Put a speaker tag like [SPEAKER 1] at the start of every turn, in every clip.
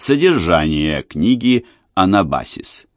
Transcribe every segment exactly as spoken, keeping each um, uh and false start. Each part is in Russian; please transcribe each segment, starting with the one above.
[SPEAKER 1] Содержание книги «Анабасис».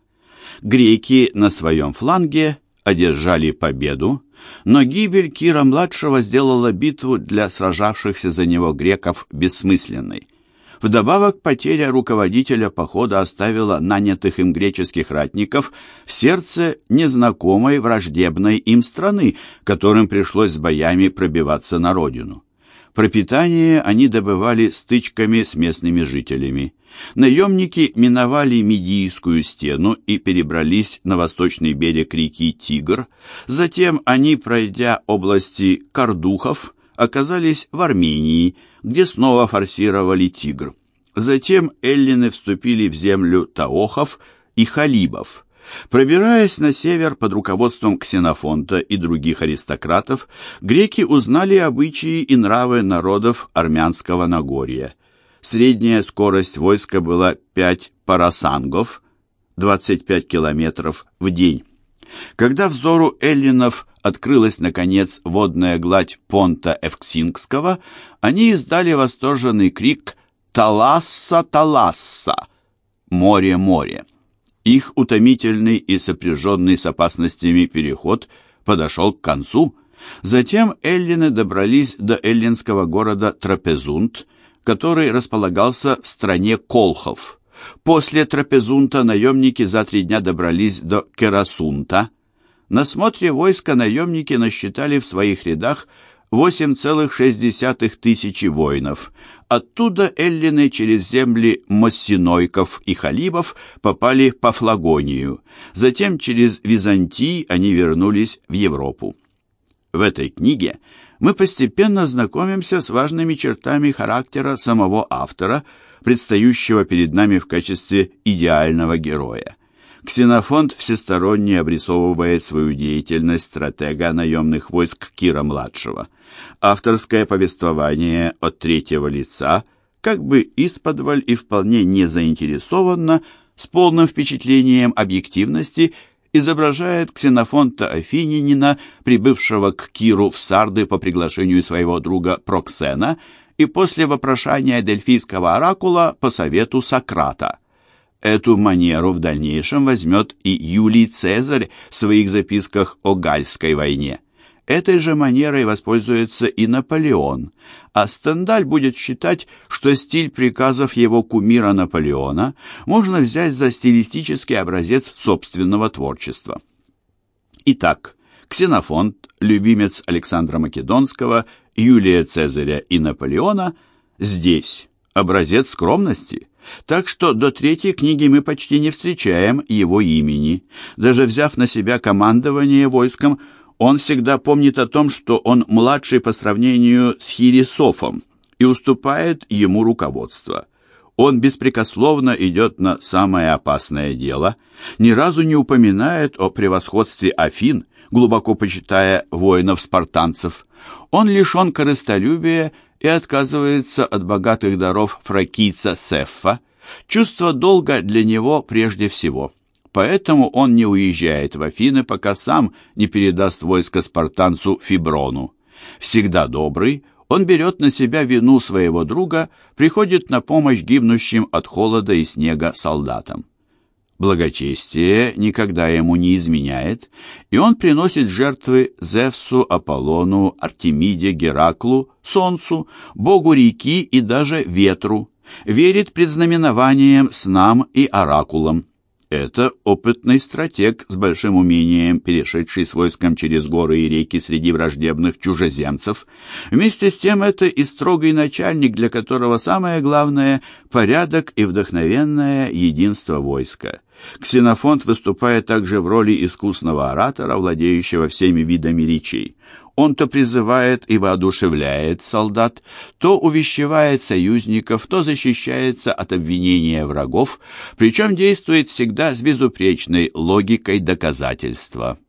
[SPEAKER 1] Греки на своем фланге одержали победу, но гибель Кира-младшего сделала битву для сражавшихся за него греков бессмысленной. Вдобавок, потеря руководителя похода оставила нанятых им греческих ратников в сердце незнакомой враждебной им страны, которым пришлось с боями пробиваться на родину. Пропитание они добывали стычками с местными жителями. Наемники миновали Медийскую стену и перебрались на восточный берег реки Тигр. Затем они, пройдя области Кардухов, оказались в Армении, где снова форсировали Тигр. Затем эллины вступили в землю таохов и халибов. Пробираясь на север под руководством Ксенофонта и других аристократов, греки узнали обычаи и нравы народов армянского Нагорья. Средняя скорость войска была пять парасангов, двадцать пять километров в день. Когда взору эллинов открылась, наконец, водная гладь понта Эвксинского, они издали восторженный крик «Таласса, Таласса!» «Море, море!». Их утомительный и сопряженный с опасностями переход подошел к концу. Затем эллины добрались до эллинского города Трапезунд, который располагался в стране колхов. После Трапезунта наемники за три дня добрались до Керасунта. На смотре войска наемники насчитали в своих рядах восемь целых шесть десятых тысячи воинов. Оттуда эллины через земли Моссинойков и Халибов попали в Пафлагонию. Затем через Византий они вернулись в Европу. В этой книге мы постепенно знакомимся с важными чертами характера самого автора, предстающего перед нами в качестве идеального героя. Ксенофонт всесторонне обрисовывает свою деятельность стратега наемных войск Кира-младшего. Авторское повествование от третьего лица, как бы исподволь и вполне незаинтересованно, с полным впечатлением объективности, изображает Ксенофонта Афинянина, прибывшего к Киру в Сарды по приглашению своего друга Проксена и после вопрошания дельфийского оракула по совету Сократа. Эту манеру в дальнейшем возьмет и Юлий Цезарь в своих записках о Гальской войне. Этой же манерой воспользуется и Наполеон, а Стендаль будет считать, что стиль приказов его кумира Наполеона можно взять за стилистический образец собственного творчества. Итак, Ксенофонт, любимец Александра Македонского, Юлия Цезаря и Наполеона, здесь образец скромности. Так что до третьей книги мы почти не встречаем его имени. Даже взяв на себя командование войском, он всегда помнит о том, что он младший по сравнению с Хирисофом и уступает ему руководство. Он беспрекословно идет на самое опасное дело, ни разу не упоминает о превосходстве Афин, глубоко почитая воинов-спартанцев. Он лишен корыстолюбия и отказывается от богатых даров фракийца Сеффа. Чувство долга для него прежде всего. Поэтому он не уезжает в Афины, пока сам не передаст войско спартанцу Фиброну. Всегда добрый, он берет на себя вину своего друга, приходит на помощь гибнущим от холода и снега солдатам. Благочестие никогда ему не изменяет, и он приносит жертвы Зевсу, Аполлону, Артемиде, Гераклу, Солнцу, богу реки и даже ветру, верит предзнаменованиям, снам и оракулам. Это опытный стратег с большим умением, перешедший с войском через горы и реки среди враждебных чужеземцев. Вместе с тем это и строгий начальник, для которого самое главное – порядок и вдохновенное единство войска. Ксенофонт выступает также в роли искусного оратора, владеющего всеми видами речей. Он то призывает и воодушевляет солдат, то увещевает союзников, то защищается от обвинения врагов, причем действует всегда с безупречной логикой доказательства.